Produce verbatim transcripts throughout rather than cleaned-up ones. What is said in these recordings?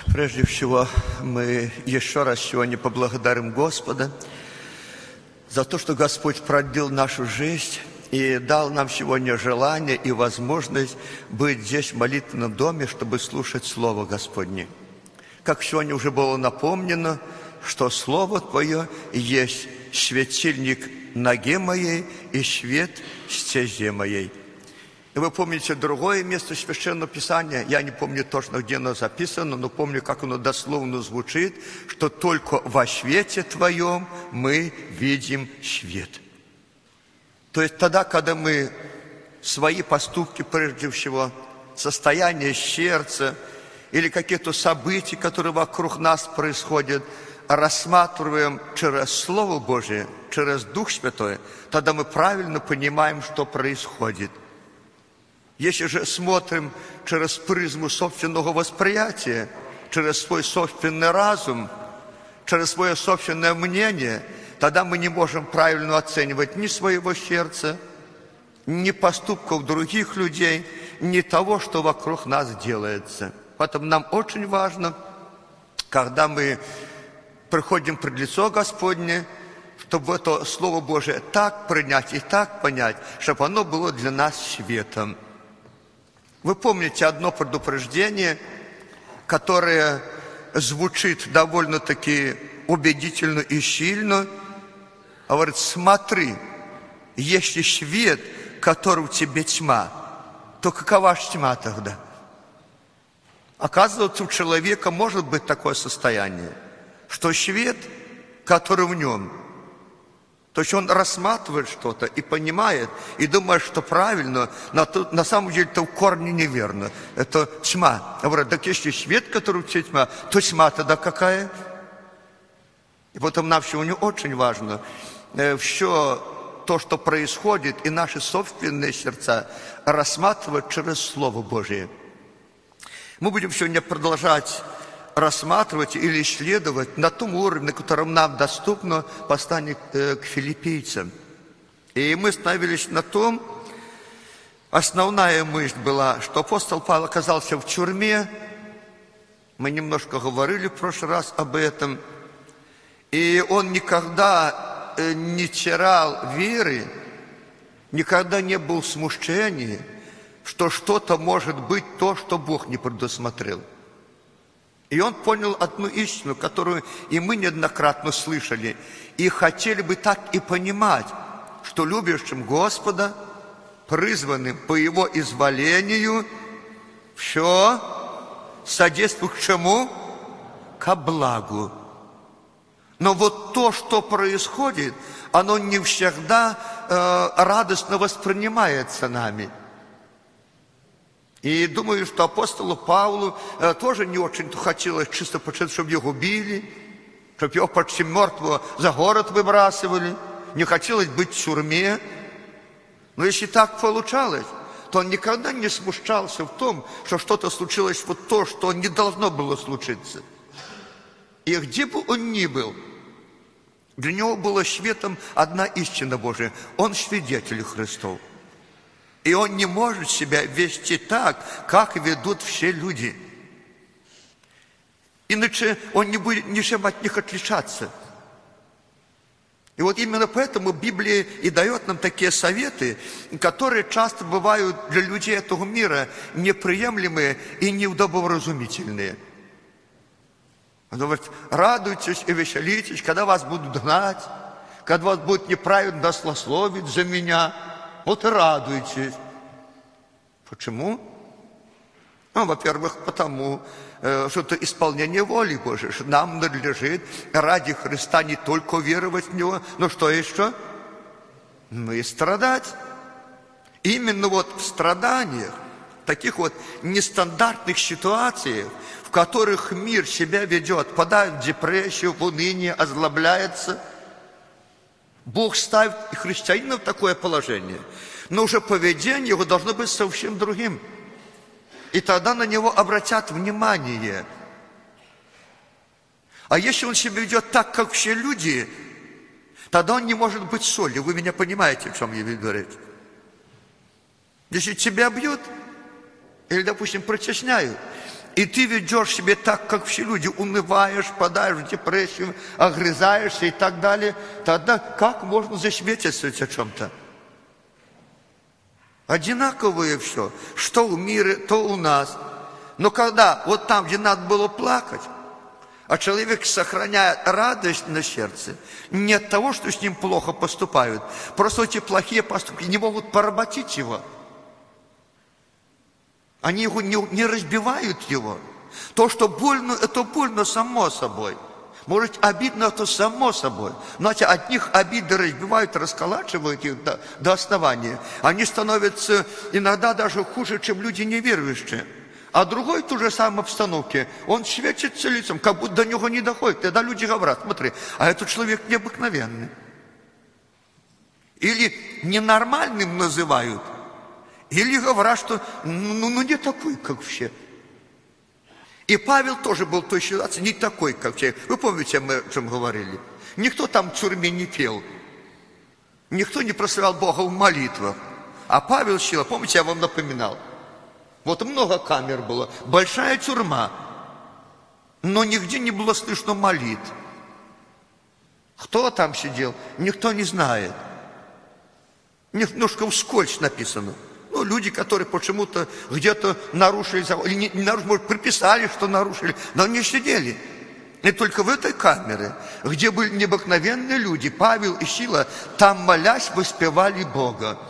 Прежде всего, мы еще раз сегодня поблагодарим Господа за то, что Господь продлил нашу жизнь и дал нам сегодня желание и возможность быть здесь в молитвенном доме, чтобы слушать Слово Господне. Как сегодня уже было напомнено, что Слово Твое есть светильник ноге моей и свет стезе моей. И вы помните другое место Священного Писания, я не помню точно, где оно записано, но помню, как оно дословно звучит, что только во свете Твоем мы видим свет. То есть тогда, когда мы свои поступки, прежде всего, состояние сердца или какие-то события, которые вокруг нас происходят, рассматриваем через Слово Божие, через Дух Святой, тогда мы правильно понимаем, что происходит. Если же смотрим через призму собственного восприятия, через свой собственный разум, через свое собственное мнение, тогда мы не можем правильно оценивать ни своего сердца, ни поступков других людей, ни того, что вокруг нас делается. Поэтому нам очень важно, когда мы приходим пред лицо Господне, чтобы это Слово Божие так принять и так понять, чтобы оно было для нас светом. Вы помните одно предупреждение, которое звучит довольно-таки убедительно и сильно. Говорит: смотри, если свет, который в тебе тьма, то какова же тьма тогда? Оказывается, у человека может быть такое состояние, что свет, который в нем, то есть он рассматривает что-то и понимает, и думает, что правильно, но то, на самом деле это в корне неверно. Это тьма. Говорят: так если свет, который в тебе тьма, то тьма тогда какая? И потом нам сегодня очень важно э, все то, что происходит, и наши собственные сердца рассматривать через Слово Божие. Мы будем сегодня продолжать рассматривать или исследовать на том уровне, на котором нам доступно послание к филиппийцам. И мы остановились на том, основная мысль была, что апостол Павел оказался в тюрьме. Мы немножко говорили в прошлый раз об этом. И он никогда не терял веры, никогда не был в смущении, что что-то может быть то, что Бог не предусмотрел. И он понял одну истину, которую и мы неоднократно слышали, и хотели бы так и понимать, что любящим Господа, призванным по Его изволению, все содействует к чему? Ко благу. Но вот то, что происходит, оно не всегда э, радостно воспринимается нами. И думаю, что апостолу Павлу э, тоже не очень-то хотелось чисто почему, чтобы его убили, чтобы его почти мертвого за город выбрасывали, не хотелось быть в тюрьме. Но если так получалось, то он никогда не смущался в том, что что-то случилось вот то, что не должно было случиться. И где бы он ни был, для него было светом одна истина Божия. Он свидетель Христов. И он не может себя вести так, как ведут все люди. Иначе он не будет ничем от них отличаться. И вот именно поэтому Библия и дает нам такие советы, которые часто бывают для людей этого мира неприемлемые и неудобовразумительные. Он говорит: радуйтесь и веселитесь, когда вас будут гнать, когда вас будут неправильно злословить за меня. Вот и радуйтесь. Почему? Ну, во-первых, потому, э, что это исполнение воли Божией. Что нам надлежит ради Христа не только веровать в Него, но что еще? Ну и страдать. Именно вот в страданиях, в таких вот нестандартных ситуациях, в которых мир себя ведет, впадает в депрессию, в уныние, озлобляется, Бог ставит христианина в такое положение, но уже поведение его должно быть совсем другим. И тогда на него обратят внимание. А если он себя ведет так, как все люди, тогда он не может быть солью. Вы меня понимаете, о чем я говорю? Если тебя бьют, или, допустим, притесняют, и ты ведешь себя так, как все люди, унываешь, впадаешь в депрессию, огрызаешься и так далее, тогда как можно засвидетельствовать о чем-то? Одинаковое все, что в мире, то у нас. Но когда вот там, где надо было плакать, а человек сохраняет радость на сердце, не от того, что с ним плохо поступают, просто эти плохие поступки не могут поработить его. Они его не, не разбивают его. То, что больно, это больно само собой. Может, обидно, это само собой. Но эти от них обиды разбивают, расколачивают их до, до основания. Они становятся иногда даже хуже, чем люди неверующие. А другой в той же самой обстановке, он светится лицом, как будто до него не доходит. Тогда люди говорят: смотри, а этот человек необыкновенный. Или ненормальным называют, или говорят, что ну, ну не такой, как все. И Павел тоже был в той ситуации не такой, как все. Вы помните, мы о чем говорили? Никто там в тюрьме не пел. Никто не прославлял Бога в молитвах. А Павел сила, помните, я вам напоминал. Вот много камер было, большая тюрьма. Но нигде не было слышно молитв. Кто там сидел, никто не знает. Немножко вскользь написано. Ну, люди, которые почему-то где-то нарушили закон, или не, не нарушили, может, приписали, что нарушили, но они сидели. И только в этой камере, где были необыкновенные люди, Павел и Сила, там, молясь, воспевали Бога.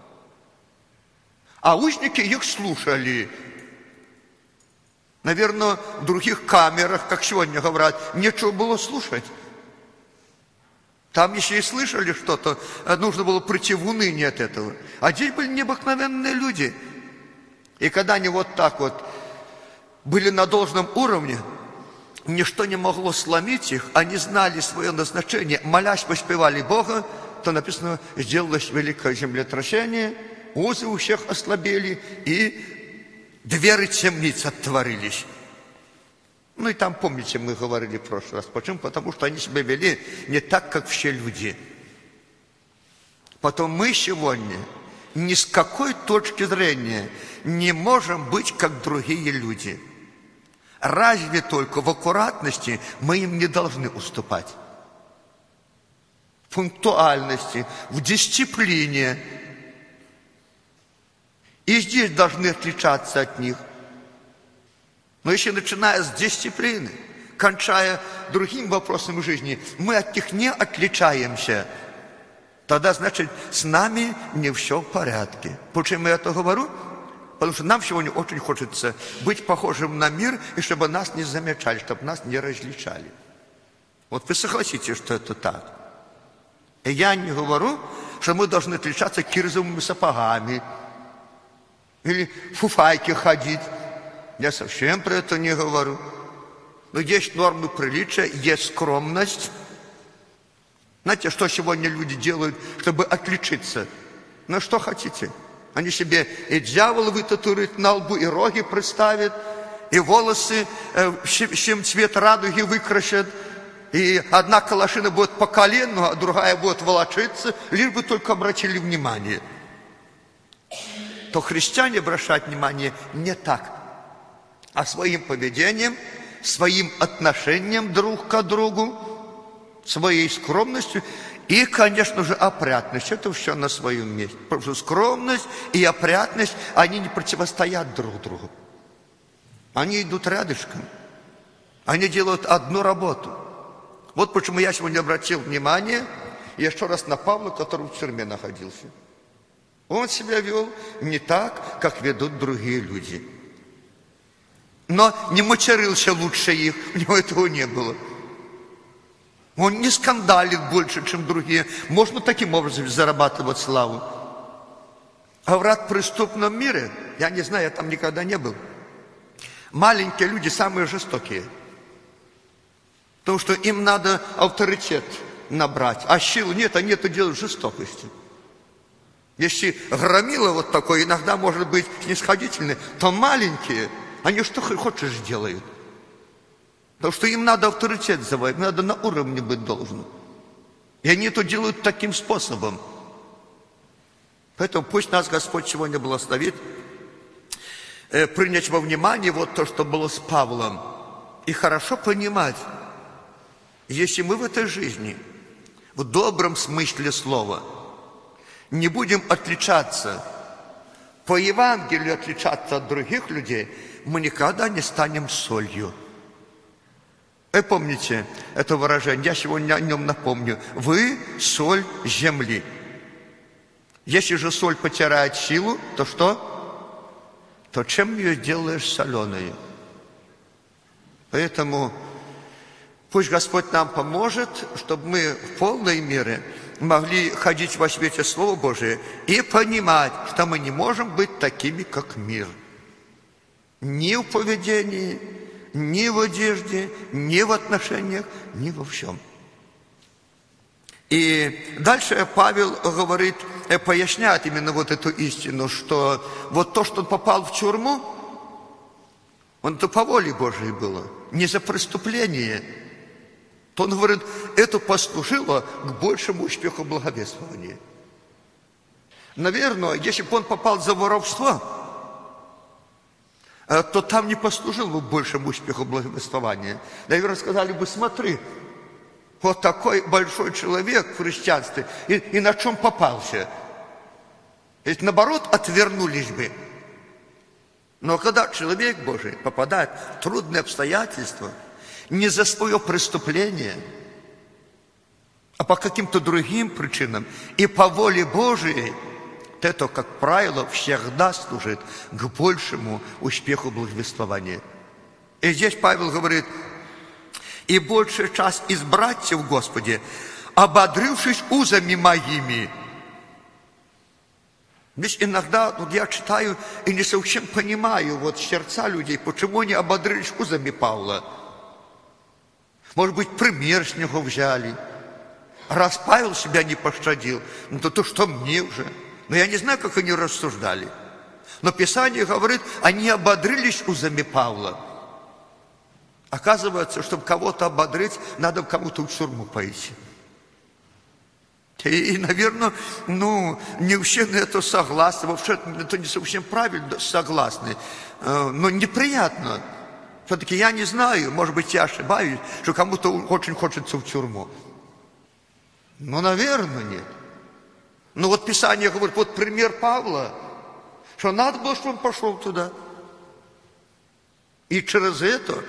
А узники их слушали. Наверное, в других камерах, как сегодня говорят, нечего было слушать. Там, если и слышали что-то, нужно было прийти в уныние от этого. А здесь были необыкновенные люди. И когда они вот так вот были на должном уровне, ничто не могло сломить их, они знали свое назначение, молясь, воспевали Бога, то написано, сделалось великое землетрясение, узы у всех ослабели, и двери темниц отворились. Ну и там, помните, мы говорили в прошлый раз. Почему? Потому что они себя вели не так, как все люди. Потом мы сегодня ни с какой точки зрения не можем быть, как другие люди. Разве только в аккуратности мы им не должны уступать. В пунктуальности, в дисциплине. И здесь должны отличаться от них. Но если начиная с дисциплины, кончая другим вопросом жизни, мы от них не отличаемся, тогда, значит, с нами не все в порядке. Почему я это говорю? Потому что нам сегодня очень хочется быть похожим на мир, и чтобы нас не замечали, чтобы нас не различали. Вот вы согласитесь, что это так. И я не говорю, что мы должны отличаться кирзовыми сапогами или фуфайки ходить. Я совсем про это не говорю. Но есть нормы приличия, есть скромность. Знаете, что сегодня люди делают, чтобы отличиться? Ну, что хотите? Они себе и дьявола вытатуируют на лбу, и роги представят, и волосы э, чем цвет радуги выкрасят, и одна калашина будет по колену, а другая будет волочиться, лишь бы только обратили внимание. То христиане обращают внимание не так, а своим поведением, своим отношением друг к другу, своей скромностью и, конечно же, опрятностью. Это все на своем месте. Потому что скромность и опрятность, они не противостоят друг другу. Они идут рядышком. Они делают одну работу. Вот почему я сегодня обратил внимание еще раз на Павла, который в тюрьме находился. Он себя вел не так, как ведут другие люди. Но не мочарился лучше их, у него этого не было. Он не скандалит больше, чем другие. Можно таким образом зарабатывать славу. А в преступном мире, я не знаю, я там никогда не был, маленькие люди самые жестокие. Потому что им надо авторитет набрать, а силы нет, они это делают жестокостью. Если громила вот такой иногда может быть снисходительный, то маленькие, они что хочешь делают. Потому что им надо авторитет завоевать, надо на уровне быть должным. И они это делают таким способом. Поэтому пусть нас Господь сегодня благословит принять во внимание вот то, что было с Павлом. И хорошо понимать, если мы в этой жизни, в добром смысле слова, не будем отличаться, по Евангелию отличаться от других людей, мы никогда не станем солью. Вы помните это выражение? Я сегодня о нем напомню. Вы соль земли. Если же соль потеряет силу, то что? То чем ее делаешь соленой? Поэтому пусть Господь нам поможет, чтобы мы в полной мере могли ходить во свете Слова Божия и понимать, что мы не можем быть такими, как мир. Ни в поведении, ни в одежде, ни в отношениях, ни во всем. И дальше Павел говорит, поясняет именно вот эту истину, что вот то, что он попал в тюрьму, он то по воле Божией было, не за преступление. То он говорит, это послужило к большему успеху благовествования. Наверное, если бы он попал за воровство, то там не послужил бы большему успеху благовествования. Наверное, сказали бы, смотри, вот такой большой человек в христианстве, и, и на чем попался. Ведь наоборот, отвернулись бы. Но когда человек Божий попадает в трудные обстоятельства, не за свое преступление, а по каким-то другим причинам, и по воле Божией, то это, как правило, всегда служит к большему успеху благовествования. И здесь Павел говорит, и большая часть из братьев в Господе, ободрившись узами моими. Ведь иногда вот я читаю и не совсем понимаю вот сердца людей, почему они ободрились узами Павла. Может быть, пример с него взяли. Раз Павел себя не пощадил, ну то, то что мне уже? Но я не знаю, как они рассуждали. Но Писание говорит, они ободрились узами Павла. Оказывается, чтобы кого-то ободрить, надо кому-то в тюрьму пойти. И, и, наверное, ну, не все на это согласны. Вообще, это не совсем правильно согласны. Но неприятно. Все-таки я не знаю, может быть, я ошибаюсь, что кому-то очень хочется в тюрьму. Ну, наверное, нет. Но вот Писание говорит, вот пример Павла, что надо было, чтобы он пошел туда. И через это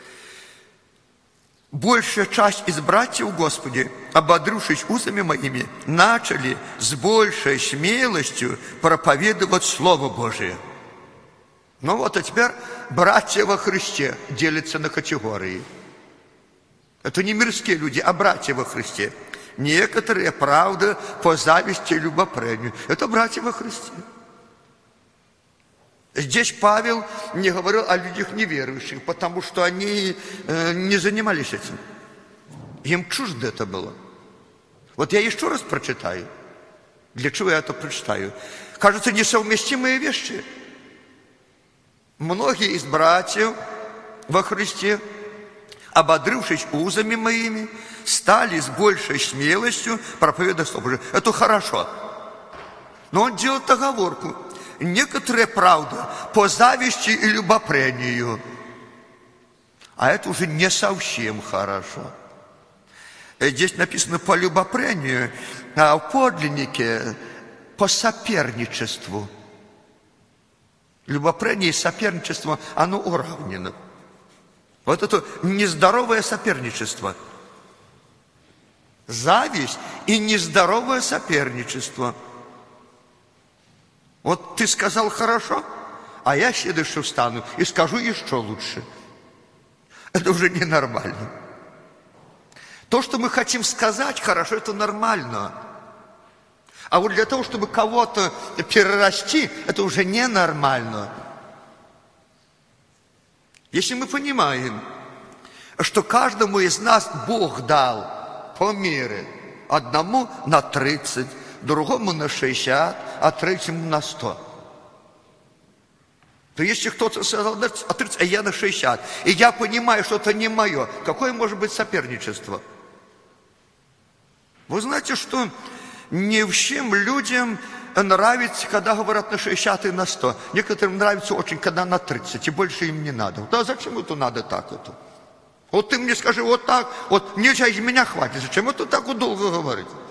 большая часть из братьев Господи, ободрившись узами моими, начали с большей смелостью проповедовать Слово Божие. Ну вот, а теперь братья во Христе делятся на категории. Это не мирские люди, а братья во Христе. Некоторые, правда, по зависти и любопрению. Это братья во Христе. Здесь Павел не говорил о людях неверующих, потому что они э, не занимались этим. Им чуждо это было. Вот я еще раз прочитаю. Для чего я это прочитаю? Кажется, несовместимые вещи. Многие из братьев во Христе, ободрившись узами моими, стали с большей смелостью проповедовать Слово Божие. Это хорошо. Но он делает оговорку. Некоторые, правда, по зависти и любопрению. А это уже не совсем хорошо. Здесь написано по любопрению, а в подлиннике по соперничеству. Любопрение и соперничество, оно уравнено. Вот это нездоровое соперничество. Зависть и нездоровое соперничество. Вот ты сказал хорошо, а я следующий встану и скажу еще лучше. Это уже ненормально. То, что мы хотим сказать хорошо, это нормально. А вот для того, чтобы кого-то перерасти, это уже ненормально. Если мы понимаем, что каждому из нас Бог дал по мере, одному на тридцать, другому на шестьдесят, а третьему на сто. То если кто-то сказал на тридцать, а я на шестьдесят, и я понимаю, что это не мое, какое может быть соперничество? Вы знаете, что не всем людям нравится, когда говорят на шестьдесят и на сто. Некоторым нравится очень, когда на тридцать, и больше им не надо. Да зачем это надо так это? Вот ты мне скажи вот так, вот нельзя из меня хватит. Зачем это так вот долго говорить?